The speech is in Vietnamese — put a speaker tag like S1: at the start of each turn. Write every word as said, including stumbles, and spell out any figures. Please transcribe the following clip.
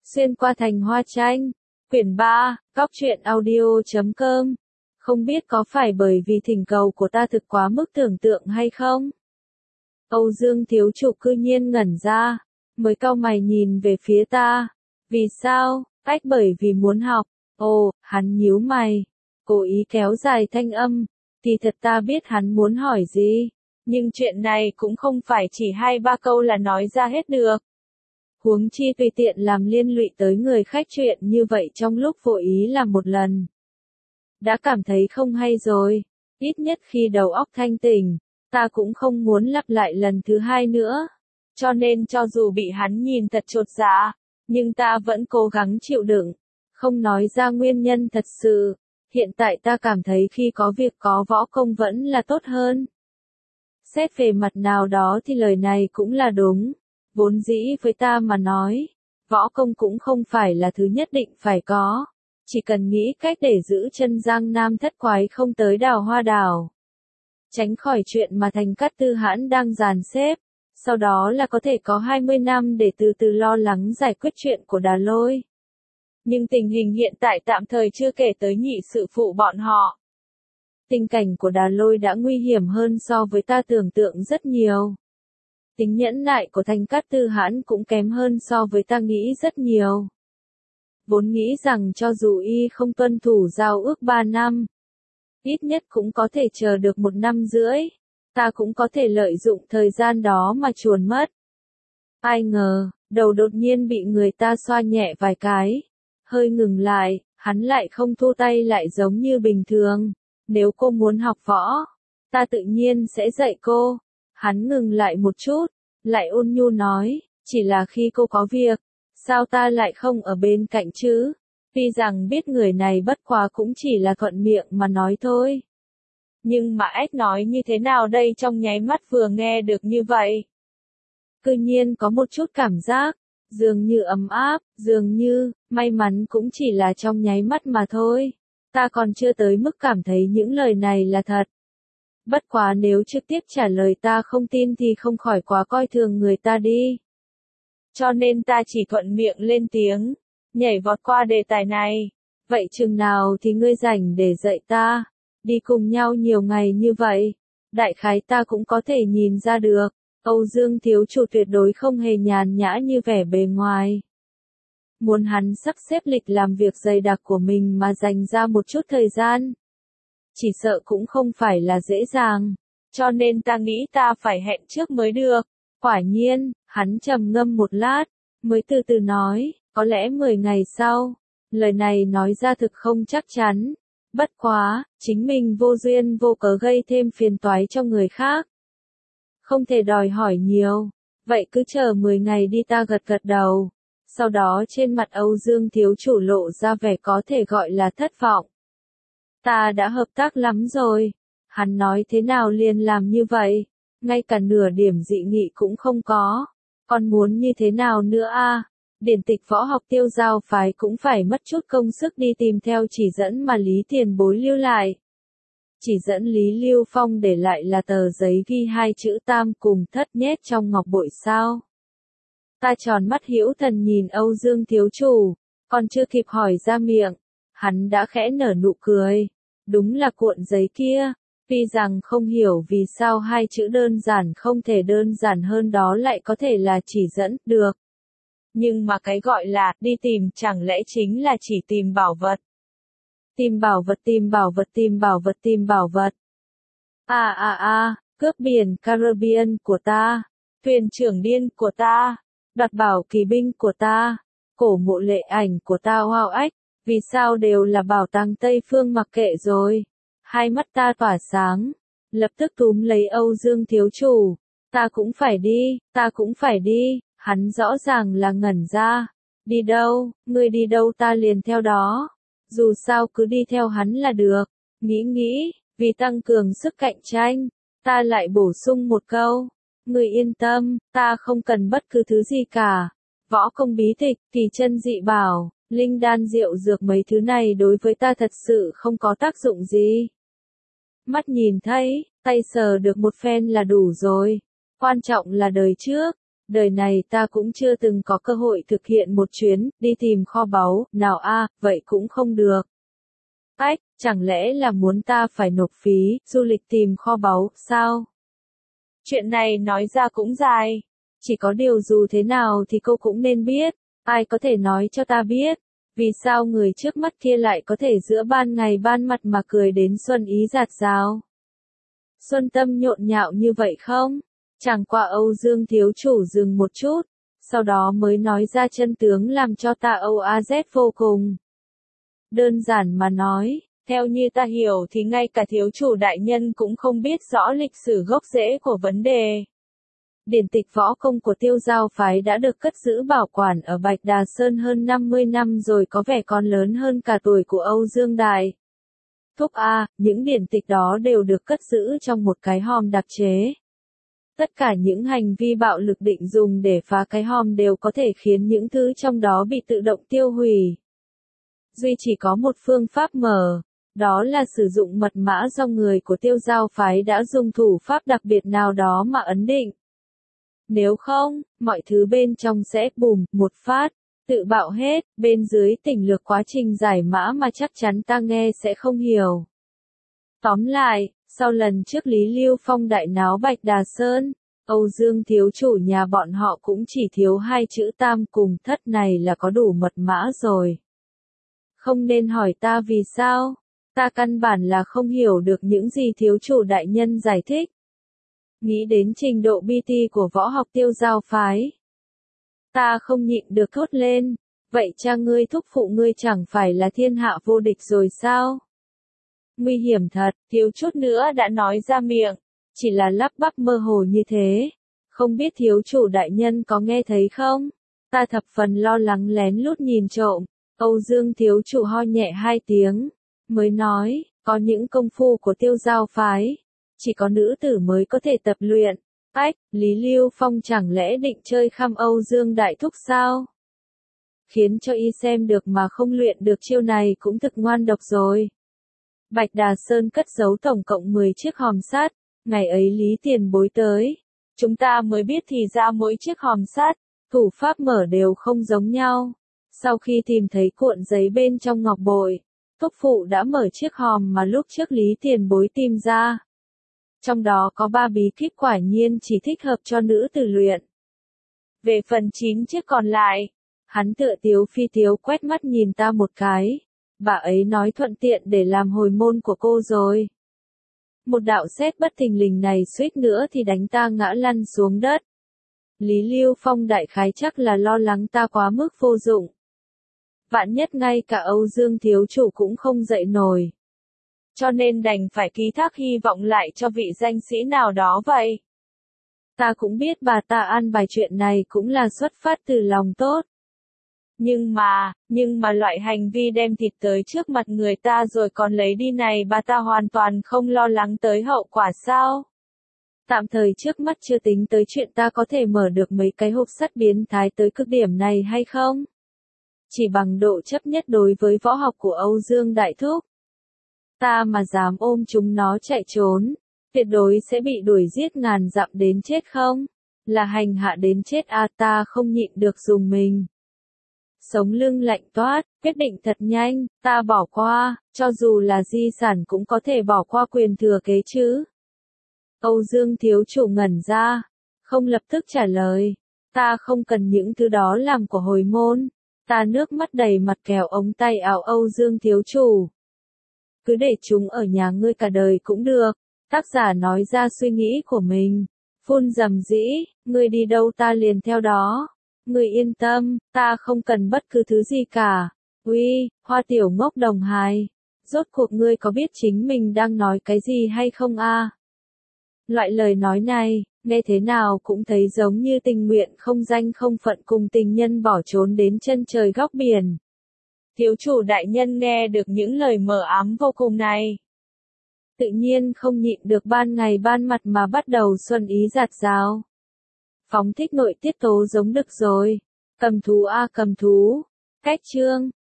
S1: Xuyên qua thành hoa tranh, quyển ba, góc truyện audio chấm com. Không biết có phải bởi vì thỉnh cầu của ta thực quá mức tưởng tượng hay không? Âu Dương thiếu chủ cư nhiên ngẩn ra, mới cau mày nhìn về phía ta. Vì sao? Ách bởi vì muốn học. Ồ, hắn nhíu mày, cố ý kéo dài thanh âm. Thì thật ta biết hắn muốn hỏi gì, nhưng chuyện này cũng không phải chỉ hai ba câu là nói ra hết được. Huống chi tùy tiện làm liên lụy tới người khách chuyện như vậy trong lúc vô ý làm một lần. Đã cảm thấy không hay rồi, ít nhất khi đầu óc thanh tỉnh, ta cũng không muốn lặp lại lần thứ hai nữa. Cho nên cho dù bị hắn nhìn thật chột dạ, nhưng ta vẫn cố gắng chịu đựng, không nói ra nguyên nhân thật sự. Hiện tại ta cảm thấy khi có việc có võ công vẫn là tốt hơn. Xét về mặt nào đó thì lời này cũng là đúng. Vốn dĩ với ta mà nói, võ công cũng không phải là thứ nhất định phải có. Chỉ cần nghĩ cách để giữ chân Giang Nam thất quái không tới Đào Hoa Đảo. Tránh khỏi chuyện mà Thành Cát Tư Hãn đang dàn xếp. Sau đó là có thể có hai mươi năm để từ từ lo lắng giải quyết chuyện của Đà Lôi. Nhưng tình hình hiện tại tạm thời chưa kể tới nhị sự phụ bọn họ. Tình cảnh của Đà Lôi đã nguy hiểm hơn so với ta tưởng tượng rất nhiều. Tính nhẫn nại của Thành Cát Tư Hãn cũng kém hơn so với ta nghĩ rất nhiều. Vốn nghĩ rằng cho dù y không tuân thủ giao ước ba năm, ít nhất cũng có thể chờ được một năm rưỡi, ta cũng có thể lợi dụng thời gian đó mà chuồn mất. Ai ngờ, đầu đột nhiên bị người ta xoa nhẹ vài cái, hơi ngừng lại, hắn lại không thu tay lại giống như bình thường. Nếu cô muốn học võ, ta tự nhiên sẽ dạy cô. Hắn ngừng lại một chút, lại ôn nhu nói, chỉ là khi cô có việc, sao ta lại không ở bên cạnh chứ? Tuy rằng biết người này bất quá cũng chỉ là thuận miệng mà nói thôi. Nhưng mà ếch nói như thế nào đây, trong nháy mắt vừa nghe được như vậy. Cư nhiên có một chút cảm giác, dường như ấm áp, dường như, may mắn cũng chỉ là trong nháy mắt mà thôi. Ta còn chưa tới mức cảm thấy những lời này là thật. Bất quá nếu trực tiếp trả lời ta không tin thì không khỏi quá coi thường người ta đi. Cho nên ta chỉ thuận miệng lên tiếng, nhảy vọt qua đề tài này. Vậy chừng nào thì ngươi rảnh để dạy ta? Đi cùng nhau nhiều ngày như vậy, đại khái ta cũng có thể nhìn ra được. Âu Dương thiếu chủ tuyệt đối không hề nhàn nhã như vẻ bề ngoài. Muốn hắn sắp xếp lịch làm việc dày đặc của mình mà dành ra một chút thời gian, chỉ sợ cũng không phải là dễ dàng. Cho nên ta nghĩ ta phải hẹn trước mới được. Quả nhiên, hắn trầm ngâm một lát, mới từ từ nói, có lẽ mười ngày sau. Lời này nói ra thực không chắc chắn. Bất quá, chính mình vô duyên vô cớ gây thêm phiền toái cho người khác. Không thể đòi hỏi nhiều. Vậy cứ chờ mười ngày đi, ta gật gật đầu. Sau đó trên mặt Âu Dương thiếu chủ lộ ra vẻ có thể gọi là thất vọng. Ta đã hợp tác lắm rồi. Hắn nói thế nào liền làm như vậy. Ngay cả nửa điểm dị nghị cũng không có. Còn muốn như thế nào nữa a? Điển tịch võ học Tiêu Giao phái cũng phải mất chút công sức đi tìm theo chỉ dẫn mà Lý Tiền Bối lưu lại. Chỉ dẫn Lý Lưu Phong để lại là tờ giấy ghi hai chữ tam cùng thất nhét trong ngọc bội sao? Ta tròn mắt hữu thần nhìn Âu Dương thiếu chủ, còn chưa kịp hỏi ra miệng, hắn đã khẽ nở nụ cười. Đúng là cuộn giấy kia, tuy rằng không hiểu vì sao hai chữ đơn giản không thể đơn giản hơn đó lại có thể là chỉ dẫn, được. Nhưng mà cái gọi là đi tìm chẳng lẽ chính là chỉ tìm bảo vật. Tìm bảo vật, tìm bảo vật, tìm bảo vật, tìm bảo vật. À à à, cướp biển Caribbean của ta, thuyền trưởng điên của ta, đoạt bảo kỳ binh của ta, cổ mộ lệ ảnh của ta. Wow ách, vì sao đều là bảo tàng Tây Phương, mặc kệ rồi. Hai mắt ta tỏa sáng, lập tức túm lấy Âu Dương thiếu chủ. Ta cũng phải đi, ta cũng phải đi. Hắn rõ ràng là ngẩn ra. Đi đâu, ngươi đi đâu ta liền theo đó. Dù sao cứ đi theo hắn là được. Nghĩ nghĩ, vì tăng cường sức cạnh tranh, ta lại bổ sung một câu. Ngươi yên tâm, ta không cần bất cứ thứ gì cả. Võ công bí tịch, kỳ chân dị bảo, linh đan diệu dược mấy thứ này đối với ta thật sự không có tác dụng gì. Mắt nhìn thấy, tay sờ được một phen là đủ rồi. Quan trọng là đời trước, Đời này ta cũng chưa từng có cơ hội thực hiện một chuyến, đi tìm kho báu, nào a, vậy cũng không được. Ách, chẳng lẽ là muốn ta phải nộp phí, du lịch tìm kho báu, sao? Chuyện này nói ra cũng dài. Chỉ có điều dù thế nào thì cô cũng nên biết. Ai có thể nói cho ta biết. Vì sao người trước mắt kia lại có thể giữa ban ngày ban mặt mà cười đến xuân ý rạt rào? Xuân tâm nhộn nhạo như vậy không? Chẳng qua Âu Dương thiếu chủ dừng một chút. Sau đó mới nói ra chân tướng làm cho ta âu a dét vô cùng. Đơn giản mà nói, theo như ta hiểu thì ngay cả thiếu chủ đại nhân cũng không biết rõ lịch sử gốc rễ của vấn đề. Điển tịch võ công của Tiêu Giao phái đã được cất giữ bảo quản ở Bạch Đà Sơn hơn năm mươi năm rồi, có vẻ còn lớn hơn cả tuổi của Âu Dương Đại Thúc a, những điển tịch đó đều được cất giữ trong một cái hòm đặc chế. Tất cả những hành vi bạo lực định dùng để phá cái hòm đều có thể khiến những thứ trong đó bị tự động tiêu hủy. Duy chỉ có một phương pháp mở, đó là sử dụng mật mã do người của Tiêu Giao phái đã dùng thủ pháp đặc biệt nào đó mà ấn định. Nếu không, mọi thứ bên trong sẽ bùm, một phát, tự bạo hết, bên dưới tỉnh lược quá trình giải mã mà chắc chắn ta nghe sẽ không hiểu. Tóm lại, sau lần trước Lý Lưu Phong đại náo Bạch Đà Sơn, Âu Dương thiếu chủ nhà bọn họ cũng chỉ thiếu hai chữ tam cùng thất này là có đủ mật mã rồi. Không nên hỏi ta vì sao, ta căn bản là không hiểu được những gì thiếu chủ đại nhân giải thích. Nghĩ đến trình độ bê tê của võ học Tiêu Giao phái, ta không nhịn được thốt lên, vậy cha ngươi thúc phụ ngươi chẳng phải là thiên hạ vô địch rồi sao? Nguy hiểm thật, thiếu chút nữa đã nói ra miệng, chỉ là lắp bắp mơ hồ như thế. Không biết thiếu chủ đại nhân có nghe thấy không? Ta thập phần lo lắng lén lút nhìn trộm. Âu Dương thiếu chủ ho nhẹ hai tiếng, mới nói, có những công phu của Tiêu Giao phái, chỉ có nữ tử mới có thể tập luyện. Ách, Lý Lưu Phong chẳng lẽ định chơi khăm Âu Dương đại thúc sao? Khiến cho y xem được mà không luyện được chiêu này cũng thực ngoan độc rồi. Bạch Đà Sơn cất giấu tổng cộng mười chiếc hòm sắt, ngày ấy Lý Tiền Bối tới, chúng ta mới biết thì ra mỗi chiếc hòm sắt, thủ pháp mở đều không giống nhau. Sau khi tìm thấy cuộn giấy bên trong ngọc bội, thúc phụ đã mở chiếc hòm mà lúc trước Lý Tiền Bối tìm ra. Trong đó có ba bí kíp quả nhiên chỉ thích hợp cho nữ tử luyện. Về phần chín chiếc còn lại, hắn tựa tiếu phi tiếu quét mắt nhìn ta một cái. Bà ấy nói thuận tiện để làm hồi môn của cô rồi. Một đạo sét bất thình lình này suýt nữa thì đánh ta ngã lăn xuống đất. Lý Lưu Phong đại khái chắc là lo lắng ta quá mức vô dụng. Vạn nhất ngay cả Âu Dương thiếu chủ cũng không dậy nổi. Cho nên đành phải ký thác hy vọng lại cho vị danh sĩ nào đó vậy. Ta cũng biết bà ta an bài chuyện này cũng là xuất phát từ lòng tốt. Nhưng mà, nhưng mà loại hành vi đem thịt tới trước mặt người ta rồi còn lấy đi này bà ta hoàn toàn không lo lắng tới hậu quả sao? Tạm thời trước mắt chưa tính tới chuyện ta có thể mở được mấy cái hộp sắt biến thái tới cực điểm này hay không? Chỉ bằng độ chấp nhất đối với võ học của Âu Dương Đại Thúc. Ta mà dám ôm chúng nó chạy trốn, tuyệt đối sẽ bị đuổi giết ngàn dặm đến chết không? Là hành hạ đến chết à, ta không nhịn được dùng mình. Sống lưng lạnh toát, quyết định thật nhanh, ta bỏ qua, cho dù là di sản cũng có thể bỏ qua quyền thừa kế chứ. Âu Dương thiếu chủ ngẩn ra, không lập tức trả lời, ta không cần những thứ đó làm của hồi môn, ta nước mắt đầy mặt kéo ống tay áo Âu Dương thiếu chủ. Cứ để chúng ở nhà ngươi cả đời cũng được, tác giả nói ra suy nghĩ của mình, phun rầm rĩ, ngươi đi đâu ta liền theo đó. Ngươi yên tâm, ta không cần bất cứ thứ gì cả. Uy, Hoa tiểu ngốc đồng hài. Rốt cuộc ngươi có biết chính mình đang nói cái gì hay không a? Loại lời nói này, nghe thế nào cũng thấy giống như tình nguyện không danh không phận cùng tình nhân bỏ trốn đến chân trời góc biển. Thiếu chủ đại nhân nghe được những lời mờ ám vô cùng này. Tự nhiên không nhịn được ban ngày ban mặt mà bắt đầu xuân ý rạt rào. Phóng thích nội tiết tố giống đực rồi. Cầm thú a cầm thú. Cách chương.